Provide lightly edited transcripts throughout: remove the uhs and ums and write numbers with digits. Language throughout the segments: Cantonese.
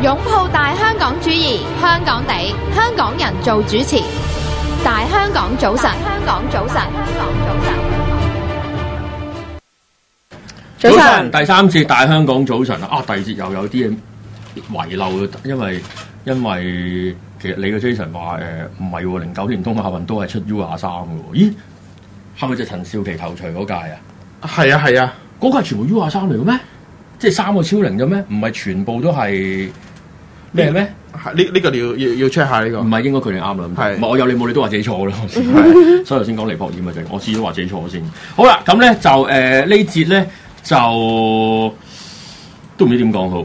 擁抱大香港主義，香港地，香港人做主持。大香港早晨，香港早晨，香港早晨。 早晨，第三節大香港早晨啊！第二節又有啲嘢遺漏嘅，因為其實你嘅 Jason 話唔係喎，09年東亞運都係出 U23嘅喎。咦？係咪就陳少琪頭槌嗰屆啊？ 係啊係啊， 嗰屆全部 U23嚟嘅咩？即係3個超齡嘅咩？唔係全部都係咩咩？ 呢個要 check 下呢個。 唔係應該佢哋啱啦。 係， 唔係我有你冇你都話自己錯啦。所以頭先講尼泊爾咪就係我自己都話自己錯先。好啦，咁咧就呢節咧就都唔知點講好。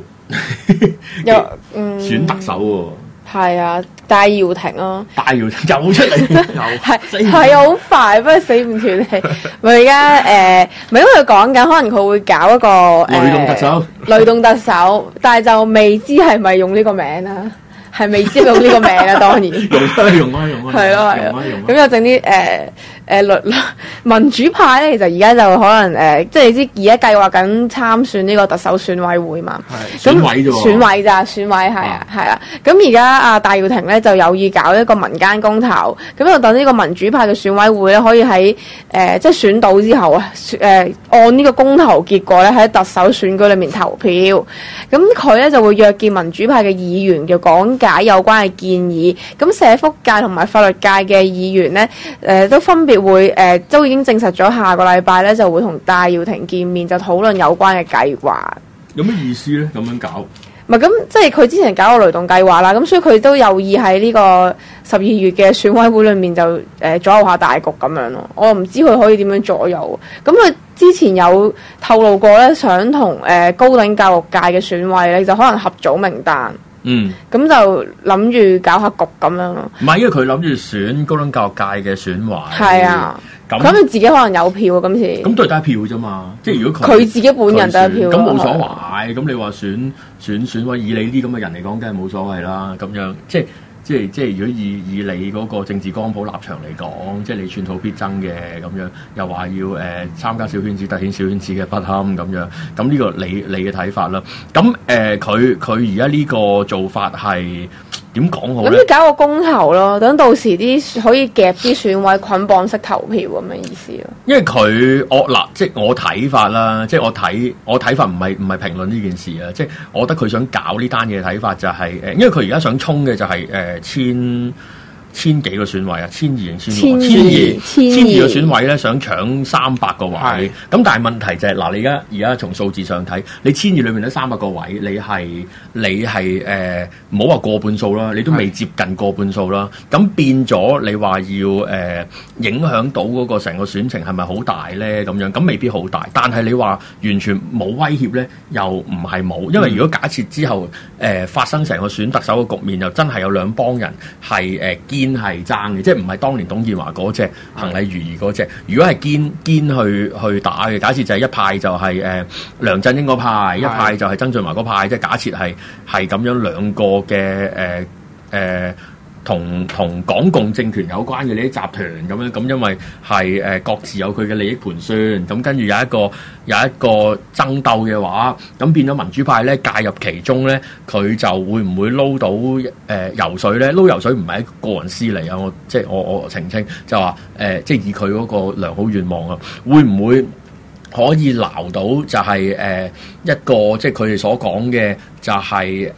選特首喎。 係啊，戴耀廷咯， 戴耀廷又出嚟， 係好快，不過死唔斷氣。咪而家咪因為佢講緊，可能佢會搞一個雷動特首， 雷動特首，但係就未知係咪用呢個名啦，係未知用呢個名啦，當然用啊， 係咯係咯，咁又整啲民主派咧，其實而家就可能即係你知而家計劃緊參選呢個特首選委會嘛， 選委啫喎， 選委係啊係啦，咁而家戴耀廷咧就有意搞一個民間公投，咁就等呢個民主派嘅選委會咧可以喺即係選到之後啊按呢個公投結果咧喺特首選舉裏面投票，咁佢咧就會約見民主派嘅議員嘅講解有關嘅建議，咁社福界同埋法律界嘅議員咧都分別會都已經證實咗下個禮拜咧就會同戴耀廷見面，就討論有關嘅計劃。有咩意思咧？咁樣搞？ 唔係咁，即係佢之前搞個雷動計劃啦，咁所以佢都有意喺呢個12月嘅選委會裏面就左右下大局咁樣咯。我唔知佢可以點樣左右。咁佢之前有透露過咧，想同高等教育界嘅選委咧就可能合組名單。咁就諗住搞下局咁樣咯。 唔係，因為佢諗住選高等教育界嘅選委。 係啊，咁佢自己可能有票啊，今次。咁都係得一票啫嘛。即係如果佢自己本人得一票， 咁冇所謂。咁你話選委，以你啲咁嘅人嚟講，梗係冇所謂啦。咁樣即係，如果以你嗰個政治光譜立場嚟講，即係你寸土必爭嘅咁樣，又話要參加小圈子、凸顯小圈子嘅不堪咁樣，咁呢個你嘅睇法啦。咁佢而家呢個做法係點講好咧？ 諗住搞個公投咯，等到時啲可以夾啲選委捆綁式投票咁嘅意思咯。 因為即係我睇法啦，即係我睇法唔係評論呢件事啊，即係我覺得佢想搞呢單嘢嘅睇法就係因為佢而家想衝嘅就係千幾個選委啊，1200定1200個選委咧，想搶300個位。咁但係問題就係嗱，你而家從數字上睇，你1200裏面得300個位，你係唔好話過半數啦，你都未接近過半數啦。咁變咗你話要影響到嗰個成個選情係咪好大咧？咁樣咁未必好大，但係你話完全冇威脅咧，又唔係冇，因為如果假設之後發生成個選特首嘅局面，又真係有兩幫人係堅係爭嘅，即係唔係當年董建華嗰隻行禮如儀嗰隻。如果係堅去打嘅，假設就係一派就係梁振英嗰派，一派就係曾俊華嗰派，即係假設係咁樣兩個嘅同港共政權有關嘅呢啲集團咁樣，咁因為係各自有佢嘅利益盤算，咁跟住有一個爭鬥嘅話，咁變咗民主派咧介入其中咧，佢就會唔會撈到油水咧？撈油水唔係一個個人私利啊！我澄清就話即係以佢嗰個良好願望啊，會唔會可以撈到就係一個即係佢哋所講嘅就係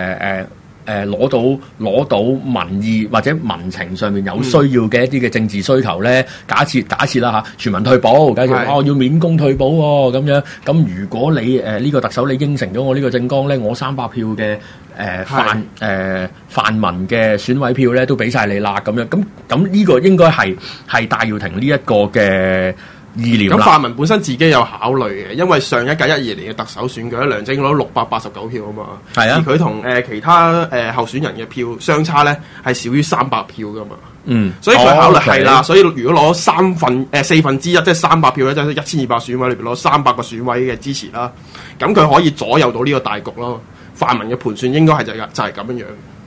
攞到民意或者民情上面有需要嘅一啲嘅政治需求咧，假設啦嚇，全民退保，假設要免工退保喎咁樣，咁如果你呢個特首你應承咗我呢個政綱咧，我300票嘅泛民嘅選委票咧都俾晒你啦咁樣，咁呢個應該係戴耀廷呢一個嘅意念啦。 咁泛民本身自己有考慮嘅，因為上一屆12年嘅特首選舉，梁振英攞689票啊嘛， 係啊， 而佢同其他候選人嘅票相差咧係少於300票噶嘛，所以佢考慮係啦，所以如果攞4分之一，即係300票咧，即係1200選委裏邊攞300個選委嘅支持啦，咁佢可以左右到呢個大局咯。泛民嘅盤算應該係就係咁樣樣。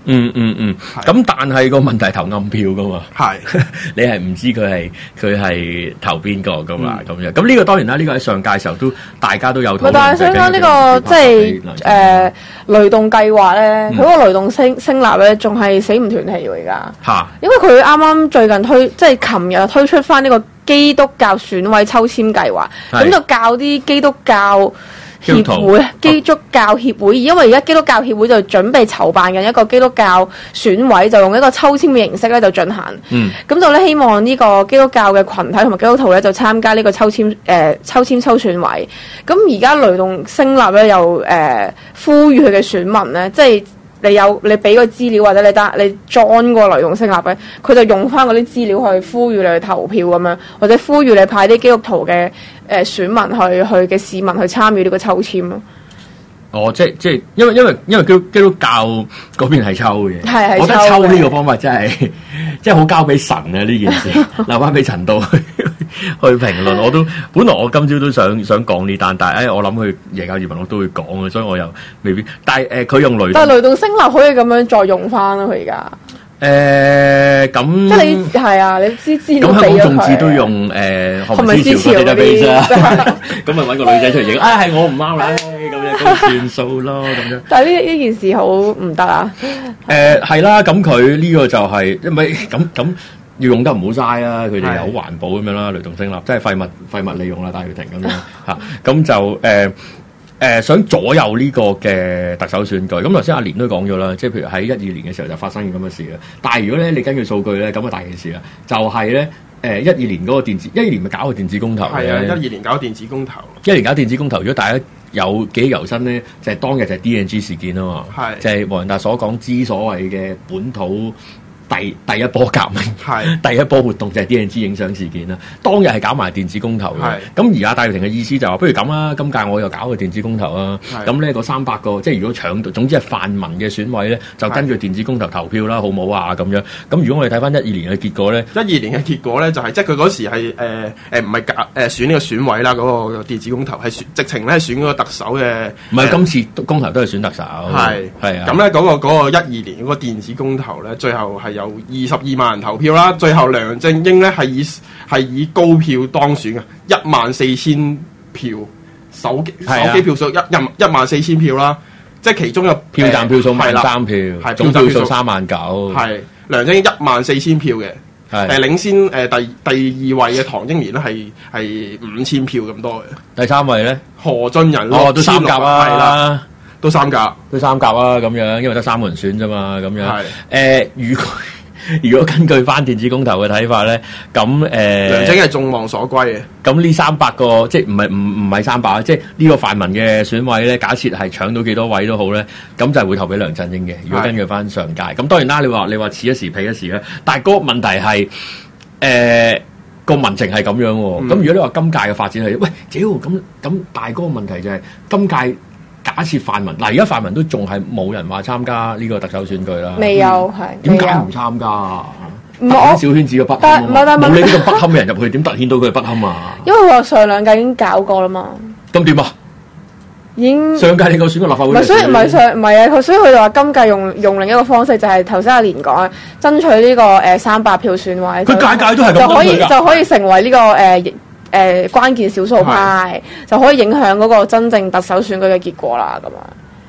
咁但係個問題投暗票噶嘛， 係你係唔知佢係投邊個噶嘛咁樣。咁呢個當然啦，呢個喺上屆時候都大家都有討論。 但係想講呢個即係雷動計劃咧，佢個雷動升立咧，仲係死唔斷氣喎而家。嚇！因為佢啱啱最近即係琴日推出翻呢個基督教選委抽籤計劃，咁就教啲基督教協會、基督教協會，因為而家基督教協會就準備籌辦緊一個基督教選委，就用一個抽籤嘅形式咧就進行。咁就咧希望呢個基督教嘅群體同埋基督徒咧就參加呢個抽籤抽選委。咁而家雷動升立咧又呼籲佢嘅選民咧，即係你俾個資料或者你裝個雷動升立咧，佢就用翻嗰啲資料去呼籲你去投票咁樣，或者呼籲你派啲基督徒嘅選民去嘅市民去參與呢個抽籤咯。哦， 即係因為基督教嗰邊係抽嘅，我覺得抽呢個方法真係即係好交俾神啊！呢件事留翻俾陳道去評論。我都本來我今朝都想講呢單，但係我諗佢夜教移民我都會講嘅，所以我又未必。但係佢用雷動升立可以咁樣再用翻咯，佢而家。 咁即係你係啊，你知資料俾咗佢。咁香港眾志都用係咪思潮嗰啲 database 咁咪揾個女仔出嚟影係我唔啱啦，咁樣算數咯咁樣。 但係呢件事好唔得啊！ 係啦，咁佢呢個就係因為咁要用得唔好嘥啦，佢哋又好環保咁樣啦，雷動升立即係廢物利用啦，戴耀廷咁樣嚇，咁就想左右呢個嘅特首選舉，咁頭先阿連都講咗啦，即係譬如喺12年嘅時候就發生咁嘅事啦。但係如果咧你根據數據咧，咁啊大件事啦，就係咧12年嗰個12年咪搞個電子公投嘅。係啊 ，12年搞電子公投。 12年搞電子公投，如果大家有記憶猶新咧，就係當日就係 DNG 事件啊嘛，就係黃仁達所講之所謂嘅本土。第一波革命，第一波活動就係 DNG 影相事件啦。當日係搞埋電子公投嘅，咁而家戴耀廷嘅意思就話，不如咁啦，今屆我又搞個電子公投啦。咁咧嗰300個，即係如果搶到，總之係泛民嘅選委咧，就根據電子公投投票啦，好唔好啊？咁樣。咁如果我哋睇翻12年嘅結果咧 ，12年嘅結果咧就係即係佢嗰時係唔係選呢個選委啦，嗰個電子公投係直情咧選嗰個特首嘅。 唔係今次公投都係選特首。 係啊。咁咧嗰個12年嗰個電子公投咧，最後係有22萬人投票啦，最後梁振英咧係以高票當選嘅，14000票，手機票數14000票啦，即係其中有票站票數13000票，總票數39000， 係梁振英14000票嘅，領先第2位嘅唐英年咧係5000票咁多嘅， 第3位咧何俊仁都三甲啊，係啦， 都三甲啊咁樣，因為得3個人選啫嘛，咁樣如果根據翻電子公投嘅睇法咧，咁梁振英係眾望所歸嘅。 咁呢300個即係唔係300，即係呢個泛民嘅選委咧，假設係搶到幾多位都好咧，咁就係會投俾梁振英嘅。如果根據翻上屆，咁當然啦，你話此一時彼一時咧，但係嗰個問題係個民情係咁樣喎。咁如果你話今屆嘅發展係，喂，咁但係嗰個問題就係今屆。假設泛民而家泛民都仲係冇人話參加呢個特首選舉啦， 未有係點解唔參加啊？ 唔小圈子嘅不堪，冇你呢個不堪嘅人入去，點突顯到佢係不堪啊？ 因為我上兩屆已經搞過啦嘛。 咁點啊？ 已經上屆你個選個立法會， 唔係所以佢就話今屆用另一個方式，就係頭先阿連講爭取呢個300票選委， 佢屆都係咁就可以成為呢個關鍵少數派，就可以影響嗰個真正特首選舉嘅結果啦，咁啊。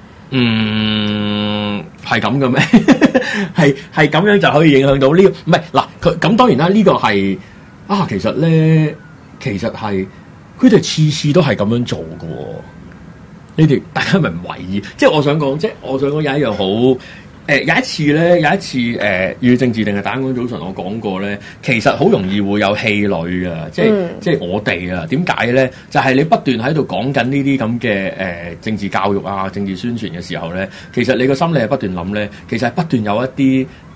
係咁嘅咩？係咁樣就可以影響到呢個？唔係嗱，佢咁當然啦，呢個係其實咧，係佢哋次次都係咁樣做嘅喎。你哋大家咪唔為意？即係我想講有一樣好。有一次與政治定係大家講早晨，我講過咧，其實好容易會有氣餒㗎，即係我哋啊，點解咧？就係你不斷喺度講緊呢啲咁嘅政治教育啊、政治宣傳嘅時候咧，其實你個心理係不斷諗咧，其實係不斷有一啲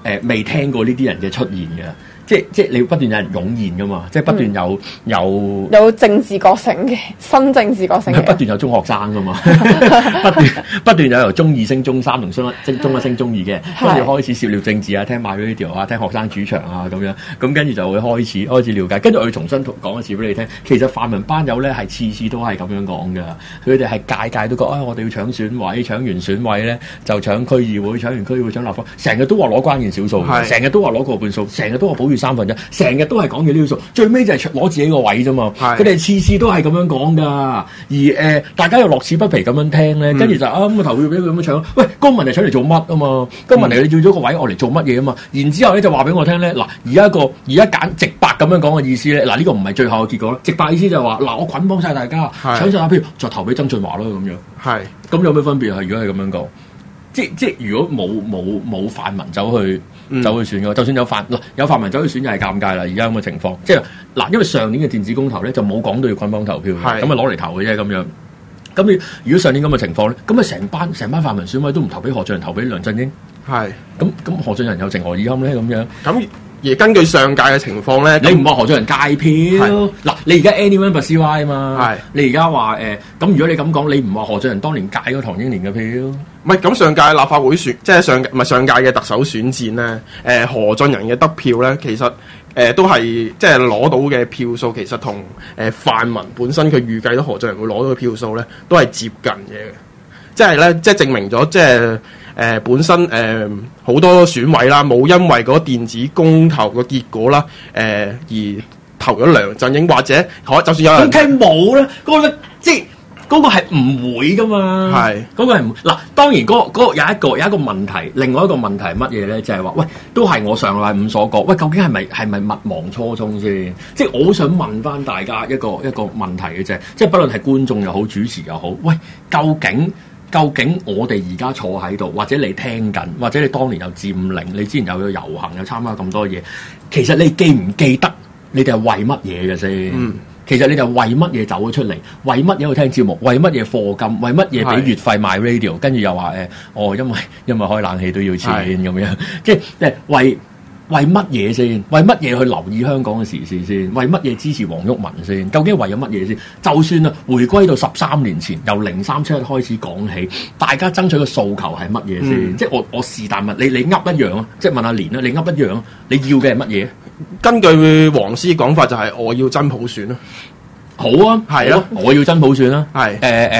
未聽過呢啲人嘅出現嘅。即係你不斷有人湧現噶嘛，即係不斷有政治覺醒嘅新政治覺醒嘅， 不斷有中學生噶嘛，不斷有由中二升中三同中一升中二嘅，跟住開始涉獵政治啊，聽 MyRadio 啊，聽學生主場啊咁樣，咁跟住就會開始了解，跟住我要重新講一次俾你聽，其實泛民班友咧係次都係咁樣講噶，佢哋係屆都講我哋要搶選位，搶完選位咧就搶區議會，搶完區議會搶立法，成日都話攞關鍵少數，成日都話攞過半數，成日都話保三分一，成日都係講嘅呢個數，最尾就係攞自己個位啫嘛。佢哋次都係咁樣講噶，而大家又樂此不疲咁樣聽咧，跟住就咁啊投票俾佢咁樣搶。喂，公民係搶嚟做乜啊嘛？公民嚟你要咗個位，我嚟做乜嘢啊嘛？然之後咧就話俾我聽咧，嗱而家揀直白咁樣講嘅意思咧，嗱呢個唔係最後嘅結果啦。直白意思就係話，嗱我捆綁晒大家，搶晒票，就投俾曾俊華咯咁樣。係，咁有咩分別啊？如果係咁樣講，即如果冇泛民走去選嘅，就算有泛民走去選，又係尷尬啦。而家咁嘅情況，即係嗱，因為上年嘅電子公投咧就冇講到要捆綁投票，咁啊攞嚟投嘅啫咁樣。咁你如果上年咁嘅情況咧，咁啊成班泛民選委都唔投俾何俊仁，投俾梁振英。係，咁何俊仁有情何以堪咧？咁樣咁。 而根據上屆嘅情況咧， 你唔話何俊仁戒票嗱，你而家 anyone but CY 啊嘛，你而家話咁如果你咁講，你唔話何俊仁當年戒咗唐英年嘅票， 唔係咁上屆立法會選，即係上屆嘅特首選戰咧，何俊仁嘅得票咧，其實都係即係攞到嘅票數，其實同泛民本身佢預計到何俊仁會攞到嘅票數咧，都係接近嘅，即係咧，即係證明咗即係。本身好多選委啦，冇因為嗰電子公投嘅結果啦，而投咗梁振英，或者就算有人咁冇咧，嗰個即係嗰個係唔會噶嘛，係嗰個係唔嗱。當然嗰有一個問題，另外一個問題係乜嘢咧？就係話喂，都係我上禮拜五所講，喂，究竟係咪勿忘初衷先？即係我好想問翻大家一個問題嘅啫，即係不論係觀眾又好，主持又好，喂，究竟我哋而家坐喺度，或者你聽緊，或者你當年有佔領，你之前有遊行，有參加咁多嘢，其實你記唔記得你哋係為乜嘢嘅先？其實你哋為乜嘢走咗出嚟？為乜嘢去聽節目？為乜嘢課金？為乜嘢俾月費買 radio？跟住又話因為開冷氣都要錢咁樣，即係為乜嘢先？為乜嘢去留意香港嘅時事先？為乜嘢支持黃毓民先？究竟為咗乜嘢先？就算回歸到13年前，由0371開始講起，大家爭取嘅訴求係乜嘢先？即係我是但問你噏一樣啊！即係問阿連啦，你噏一樣啊！你要嘅係乜嘢？ 根據黃絲講法就係我要真普選啦。 好啊，係啊，我要真普選啦。係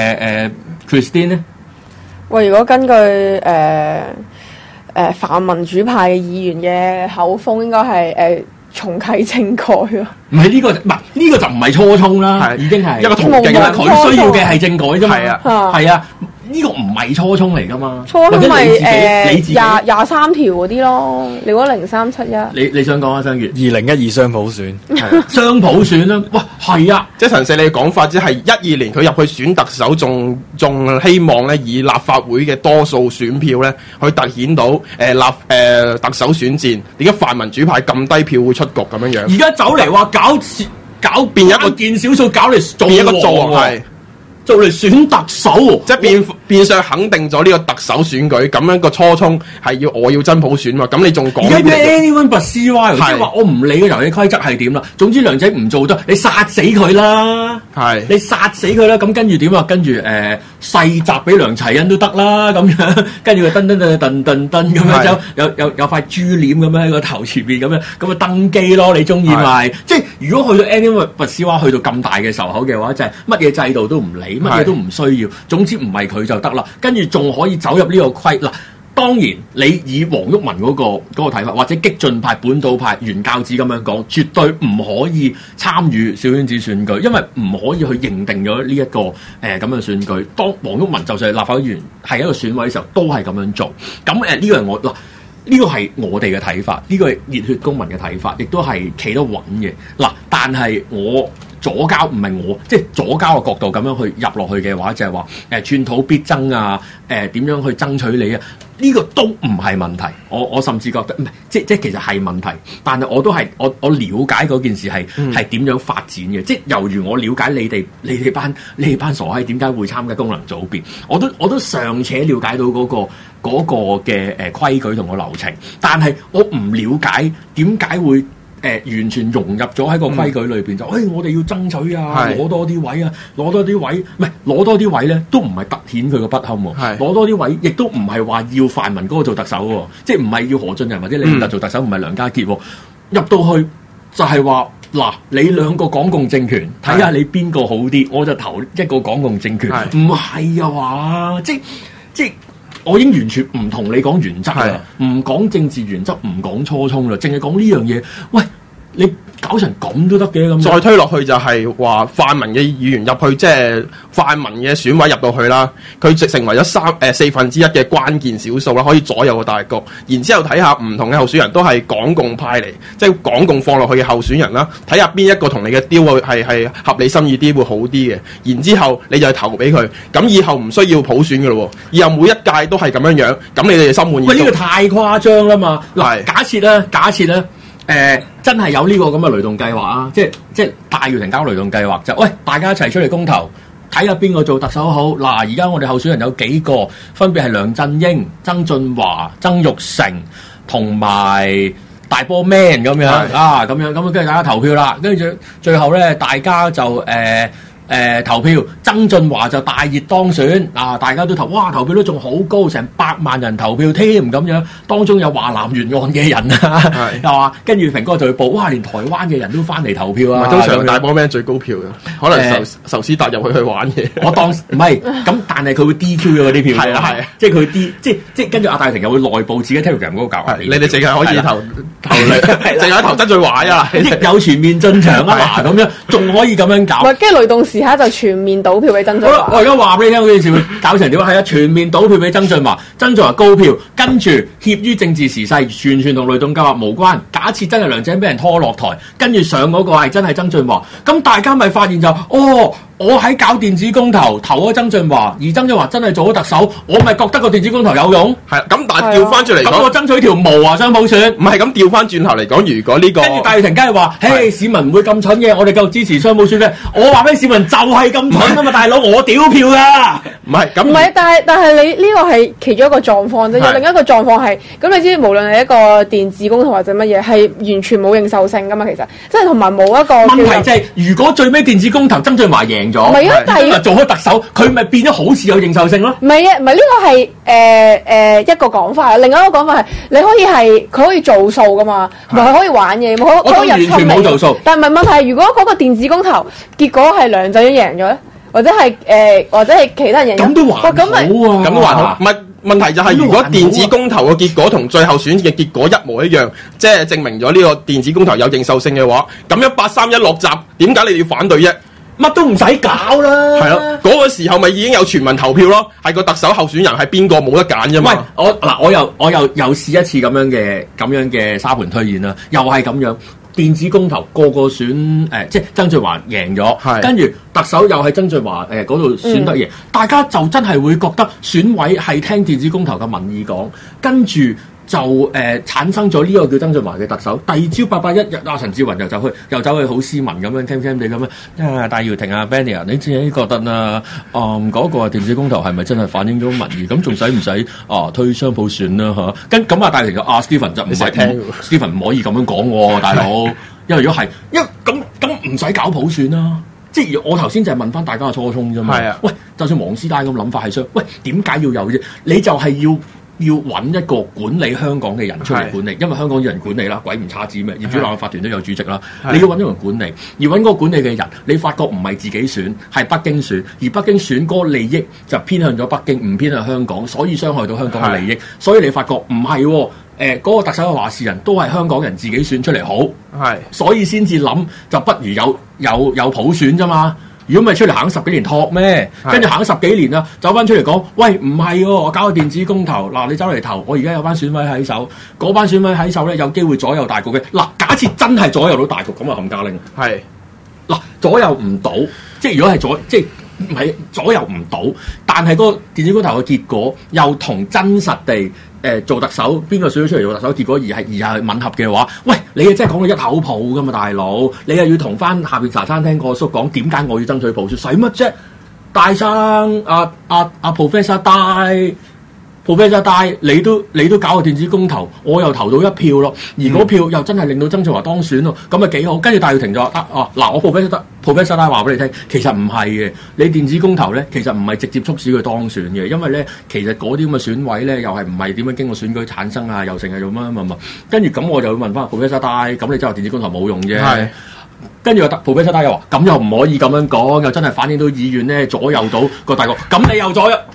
Christine 咧？ 喂，如果根據泛民主派嘅議員嘅口風，應該係重啟政改咯。 唔係呢個，唔係呢個就唔係初衷啦，已經係一個途徑啦。 佢需要嘅係政改啫嘛。係啊。呢個唔係初衷嚟噶嘛？ 初衷咪23條嗰啲咯。你嗰0371， 你想講啊？張月 2012雙普選， 雙普選啦。哇，係啊！ 即係陳四你嘅講法，即係12年佢入去選特首，仲希望咧以立法會嘅多數選票咧去突顯到特首選戰。點解泛民主派咁低票會出局咁樣樣？ 而家走嚟話搞變一個見少數，搞嚟做變一個作為。 做嚟選特首， 即係變相肯定咗呢個特首選舉咁樣個初衷係我要真普選嘛？咁你仲講？ 而家咩 anyone but CY，即係話我唔理個遊戲規則係點啦。總之梁仔唔做得，你殺死佢啦！你殺死佢啦！咁跟住點啊？跟住世襲俾梁齊恩都得啦，咁樣跟住佢噔咁樣有塊珠簾咁樣喺個頭前邊咁樣，咁啊登基咯！你中意咪？即係如果去到 anyone but CY 去到咁大嘅仇口嘅話，就係乜嘢制度都唔理。乜嘢都唔需要，總之唔係佢就得啦。跟住仲可以走入呢個規嗱。當然，你以黃毓民嗰個睇法，或者激進派、本土派、原教旨咁樣講，絕對唔可以參與小圈子選舉，因為唔可以去認定咗呢一個咁嘅選舉。當黃毓民就算係立法會議員係一個選委嘅時候，都係咁樣做。咁呢個係我嗱。呢個係我哋嘅睇法，呢個係熱血公民嘅睇法，亦都係企得穩嘅嗱。但係我左膠唔係我，即係左膠嘅角度咁樣去入落去嘅話，就係話寸土必爭啊，點樣去爭取你啊？呢個都唔係問題，我甚至覺得唔係，即其實係問題，但係我都係我了解嗰件事係點樣發展嘅，即係猶如我了解你哋班傻閪點解會參加功能組別，我都尚且了解到嗰個嘅規矩同個流程，但係我唔了解點解會完全融入咗喺個規矩裏邊，就我哋要爭取啊，攞多啲位啊，攞多啲位，唔係攞多啲位咧，都唔係突顯佢個不堪喎。攞多啲位，亦都唔係話要泛民嗰個做特首喎，即係唔係要何俊仁或者李永達做特首，唔係梁家傑喎。入到去就係話嗱，你兩個港共政權，睇下你邊個好啲，我就投一個港共政權。唔係啊嘛，即係。我已經完全唔同你講原則啦，唔講政治原則，唔講初衷啦，淨係講呢樣嘢。喂，你搞成咁都得嘅咁。再推落去就係話泛民嘅議員入去，即係泛民嘅選委入到去啦，佢直成為咗四分之一嘅關鍵少數啦，可以左右個大局。然之後睇下唔同嘅候選人都係港共派嚟，即係港共放落去嘅候選人啦，睇下邊一個同你嘅雕係合理心意啲，會好啲嘅。然之後你就去投俾佢，咁以後唔需要普選嘅咯喎，以後每一屆都係咁樣樣，咁你哋心滿意足。 喂，呢個太誇張啦嘛！嗱，假設咧。真係有呢個咁嘅雷動計劃啊！即係戴耀廷搞雷動計劃就，喂，大家一齊出嚟公投，睇下邊個做特首好。嗱，而家我哋候選人有幾個，分別係梁振英、曾俊華、曾鈺成同埋大波 man 咁樣啊，咁跟住大家投票啦，跟住最後咧，大家就投票，曾俊華就大熱當選啊！大家都投，哇！投票率仲好高，成100萬人投票添咁樣，當中有華南沿岸嘅人啊，係嘛？跟住平哥就會報，哇！連台灣嘅人都翻嚟投票啊！ 通常大波 man 最高票嘅，可能壽司達入去玩嘢。 我當唔係咁，但係佢會 DQ 咗嗰啲票，係啊，即係佢即係跟住阿戴耀廷又會內部自己 Telegram 嗰個教， 你哋淨係可以投淨係投曾俊華啊， 亦有全面進場啊咁樣，仲可以咁樣搞。 跟住雷動時刻就全面倒票俾曾俊華。 我而家話俾你聽嗰件事會搞成點啊？係啊，全面倒票俾曾俊華，曾俊華高票，跟住協於政治時勢，完全同雷動計劃無關。假設真係梁振英俾人拖落台，跟住上嗰個係真係曾俊華，咁大家咪發現就我喺搞電子公投投咗曾俊華，而曾俊華真係做咗特首，我咪覺得個電子公投有用。 係咁，但係調翻轉嚟講， 咁我爭取條毛啊，雙普選。 唔係咁調翻轉頭嚟講，如果呢個跟住戴耀廷梗係話，嘿，市民唔會咁蠢嘅，我哋夠支持雙普選嘅。我話俾市民就係咁蠢啊嘛，大佬，我屌票噶。 唔係咁， 唔係，但係你呢個係其中一個狀況啫。另一個狀況係，咁你知無論係一個電子公投或者乜嘢，係完全冇認受性噶嘛。其實即係同埋冇一個問題就係，如果最尾電子公投曾俊華贏咗， 唔係啊，但係做開特首，佢咪變咗好似有認受性咯？ 唔係啊，唔係呢個係一個講法，另一個講法係你可以佢可以做數噶嘛，同埋佢可以玩嘢，佢可以入侵你。 冇做數。 但係問題係，如果嗰個電子公投結果係梁振英贏咗咧，或者係其他人贏咗， 咁都還好啊， 咁都還好。唔係問題就係，如果電子公投嘅結果同最後選嘅結果一模一樣，即係證明咗呢個電子公投有認受性嘅話，咁樣831落閘，點解你哋要反對啫？ 乜都唔使搞啦， 係咯，嗰個時候咪已經有全民投票咯，係個特首候選人係邊個冇得揀啫嘛。 喂，我又試一次咁樣嘅沙盤推演啦，又係咁樣。電子公投個選即係曾俊華贏咗，跟住特首又係曾俊華嗰度選得贏，大家就真係會覺得選委係聽電子公投嘅民意講，跟住就產生咗呢個叫曾俊華嘅特首。第二朝881日，陳志雲又走去好斯文咁樣，聽地咁樣。戴耀廷啊 Benny 啊，你自己覺得啊，嗰個電子公投係咪真係反映咗民意？咁仲使唔使推雙普選啦嚇？咁戴耀廷就Stephen 就唔係聽 ，Stephen 唔可以咁樣講喎，大佬。因為如果係，咁唔使搞普選啦。即係我頭先就係問翻大家嘅初衷啫嘛。係啊。喂，就算黃絲帶咁諗法係衰，喂，點解要有啫？你就係要揾一個管理香港嘅人出嚟管理，因為香港有人管理啦，鬼唔差子咩？業主立案法團都有主席啦，你要揾一個人管理，而揾嗰個管理嘅人，你發覺唔係自己選，係北京選，而北京選嗰個利益就偏向咗北京，唔偏向香港，所以傷害到香港嘅利益。所以你發覺唔係喎。嗰個特首嘅話事人都係香港人自己選出嚟好，所以先至諗就不如有普選啫嘛。如果唔係出嚟行10幾年托咩？跟住行10幾年啦，走翻出嚟講，喂，唔係喎，我搞個電子公投，嗱，你走嚟投，我而家有班選委喺手，嗰班選委喺手咧有機會左右大局嘅。嗱，假設真係左右到大局，咁啊冚家拎。係， 嗱左右唔到，即係如果係即係唔係左右唔到，但係嗰個電子公投嘅結果又同真實地做特首邊個選咗出嚟做特首結果而係吻合嘅話，喂，你係真係講到一口泡㗎嘛，大佬，你又要同翻下邊茶餐廳個叔講點解我要爭取普選，使乜啫？大生Professor Die，你都搞個電子公投，我又投到一票咯，而嗰票又真係令到曾俊華當選咯，咁咪幾好？跟住戴耀廷就話嗱，我 Professor Die 話俾你聽，其實唔係嘅，你電子公投咧，其實唔係直接促使佢當選嘅，因為咧，其實嗰啲咁嘅選委咧，又係唔係點樣經過選舉產生啊，又成係做乜，跟住咁我就會問翻 Professor Die，咁你即係話電子公投冇用啫。跟住我Professor Die又話，咁又唔可以咁樣講，又真係反映到議員咧左右到個大局，咁你又左右。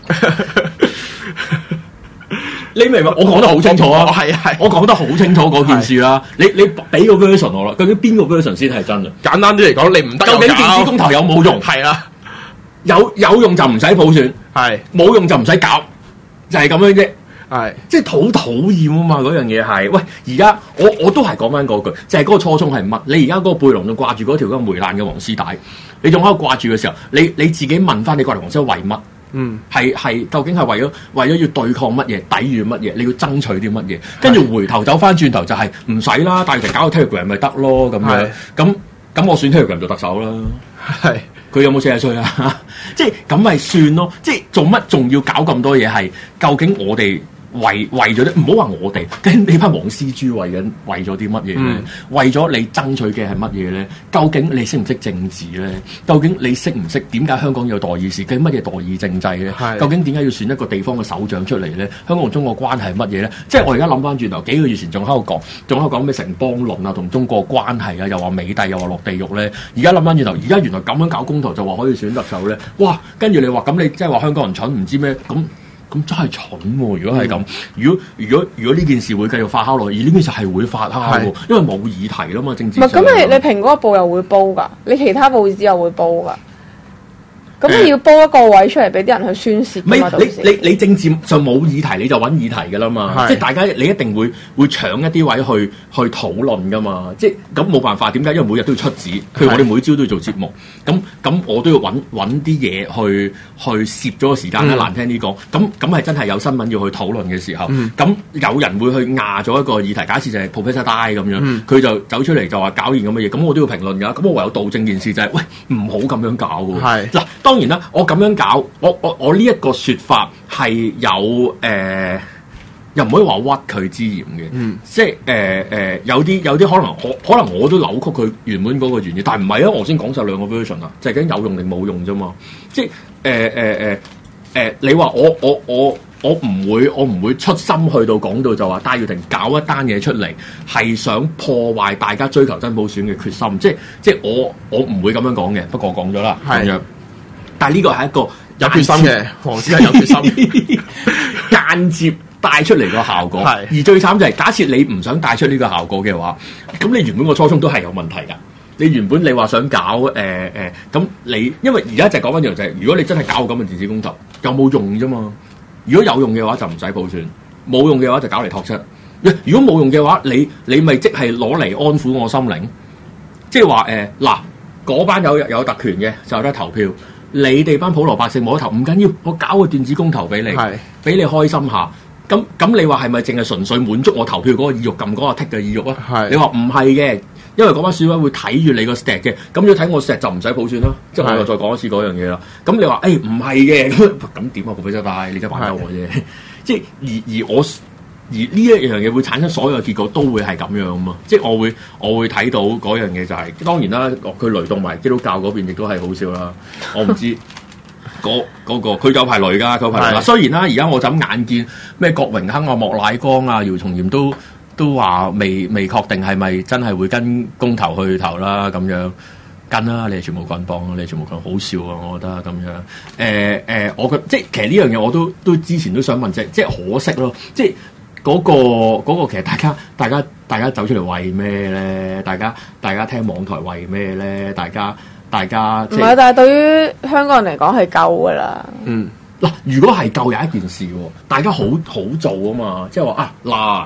你明白？我講得好清楚啊！我講得好清楚嗰件事啦。你俾個 version 我啦，究竟邊個 version 先係真啊？ 簡單啲嚟講，你唔得究竟電子公投有冇用？ 係啦， 有用就唔使普選，係冇用就唔使搞，就係咁樣啫。係即係好討厭啊嘛！嗰樣嘢係喂，而家我都係講翻嗰句，就係嗰個初衷係乜？你而家嗰個背囊仲掛住嗰條咁霉爛嘅黃絲帶，你仲喺度掛住嘅時候，你自己問翻你掛條黃絲帶為乜？係究竟係為咗要對抗乜嘢、抵禦乜嘢？你要爭取啲乜嘢？跟住回頭走翻轉頭就係唔使啦，戴耀廷搞個 Telegram 咪得咯咁樣。咁我選 Telegram 做特首啦。係佢有冇40歲啊？即係咁咪算咯。即係做乜仲要搞咁多嘢？係究竟我哋？為咗咧，唔好話我哋，跟你班黃絲豬為咗啲乜嘢咧？為咗你爭取嘅係乜嘢咧？究竟你識唔識政治咧？究竟你識唔識點解香港有代議士？究竟乜嘢代議政制咧？究竟點解要選一個地方嘅首長出嚟咧？香港同中國關係係乜嘢咧？即係我而家諗翻轉頭，幾個月前仲喺度講咩城邦論啊，同中國關係啊，又話美帝又話落地獄咧。而家諗翻轉頭，而家原來咁樣搞公投就話可以選特首咧？哇！跟住你話咁，你即係話香港人蠢唔知咩咁真係蠢喎！如果係咁，如果呢件事會繼續發酵落去，而呢件事係會發酵喎，因為冇議題啦嘛，政治。唔係咁，你蘋果報又會煲㗎，你其他報紙又會煲㗎。咁你要煲一個位出嚟俾啲人去宣泄。 你政治上冇議題，你就揾議題㗎啦嘛。即係大家你一定會搶一啲位去討論㗎嘛。即係咁冇辦法，點解？因為每日都要出紙，譬如我哋每朝都要做節目，咁我都要揾啲嘢去攝咗個時間啦。難聽啲講，咁係真係有新聞要去討論嘅時候，咁有人會去壓咗一個議題。假設就係 Professor Die 咁樣，佢就走出嚟就話搞件咁嘅嘢，咁我都要評論㗎。咁我唯有導正件事就係，喂，唔好咁樣搞喎。嗱。當然啦，我咁樣搞，我呢一個説法係有又唔可以話屈佢之嫌嘅，即係有啲可能我都扭曲佢原本嗰個原意，但係唔係啊！我先講晒兩個 version 啊，就係究竟有用定冇用啫嘛。即係你話我唔會出心去到講到就話戴耀廷搞一單嘢出嚟係想破壞大家追求真普選嘅決心，即係我唔會咁樣講嘅。不過我講咗啦，咁樣。但係呢個係一個有決心嘅，黃絲係有決心間接帶出嚟個效果。而最慘就係假設你唔想帶出呢個效果嘅話，咁你原本個初衷都係有問題㗎。你原本你話想搞咁你因為而家就係講翻樣就係，如果你真係搞個咁嘅電子公投，有冇用啫嘛？如果有用嘅話就唔使普選，冇用嘅話就搞嚟托出。如果冇用嘅話，你咪即係攞嚟安撫我心靈，即係話嗱嗰班有特權嘅就有得投票。你哋班普羅百姓冇得投，唔緊要，我搞個電子公投俾你，俾你開心下。咁你話係咪淨係純粹滿足我投票嗰個意欲，撳嗰個剔嘅意欲啊？你話唔係嘅，因為嗰班選委會睇住你個 stat 嘅，咁要睇我 stat 就唔使普選啦。即係我又再講一次嗰樣嘢啦。咁你話唔係嘅，咁點啊？我俾咗帶，你真係玩我啫。即係而呢一樣嘢會產生所有嘅結果都會係咁樣啊嘛，即係我會睇到嗰樣嘢就係、是、當然啦，佢雷動埋基督教嗰邊亦都係好笑啦。我唔知嗰個佢有排雷㗎，佢排雷啦。雖然啦，而家我就咁眼見咩郭榮鏗啊、莫乃光啊、姚松炎都話未確定係咪真係會跟公投去投啦咁樣。跟啦，你係全部棍棒，你係全部棍，好笑啊！我覺得咁樣，我覺得即係其實呢樣嘢我都之前都想問，即係可惜咯，即係嗰個其實大家走出嚟為咩咧？大家聽網台為咩咧？大家唔係， 但係對於香港人嚟講係夠噶啦。 嗱，如果係夠有一件事喎，大家好做啊嘛，即係話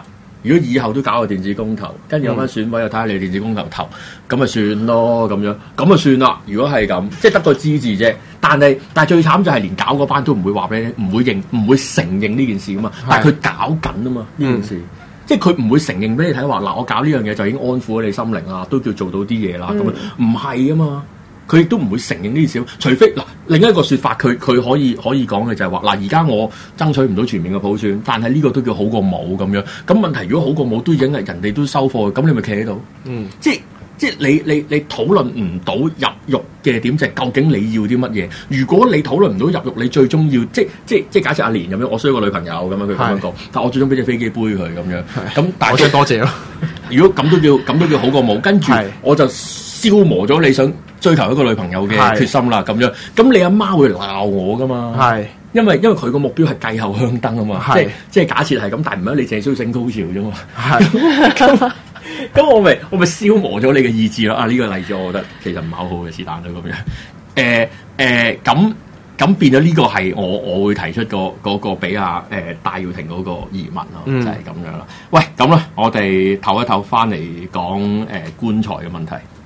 如果以後都搞個電子公投，跟住有班選委又睇下你電子公投投，咁咪算咯咁樣，咁就算啦。如果係咁，即係得個知字啫。但係最慘就係連搞嗰班都唔會話俾你，唔會承認呢件事噶嘛。但係佢搞緊啊嘛呢件事，即係佢唔會承認俾你睇話嗱，我搞呢樣嘢就已經安撫咗你心靈啦，都叫做到啲嘢啦。咁樣唔係啊嘛。佢亦都唔會承認呢啲事，除非嗱另一個説法，佢可以講嘅就係話嗱，而家我爭取唔到全面嘅普選，但係呢個都叫好過冇咁樣。咁問題如果好過冇，都已經係人哋都收貨，咁你咪企喺度。即係你討論唔到入獄嘅點就係究竟你要啲乜嘢？如果你討論唔到入獄，你最終要即係假設阿蓮咁樣，我需要個女朋友咁樣，佢咁樣講，但我最終俾隻飛機杯佢咁樣。咁但係我想多謝咯。 如果咁都叫好過冇，跟住我就消磨咗你想追求一個女朋友嘅決心啦，咁樣，咁你阿媽會鬧我噶嘛？係，因為佢個目標係繼後香燈啊嘛，即係假設係咁，但係唔係你淨係需要性高潮啫嘛。係，咁我咪消磨咗你嘅意志咯。啊，呢個例子我覺得其實唔係好好嘅，是但啦咁樣。咁變咗呢個係我會提出嗰個俾戴耀廷嗰個疑問咯，就係咁樣啦。喂，咁啦，我哋唞一唞翻嚟講棺材嘅問題。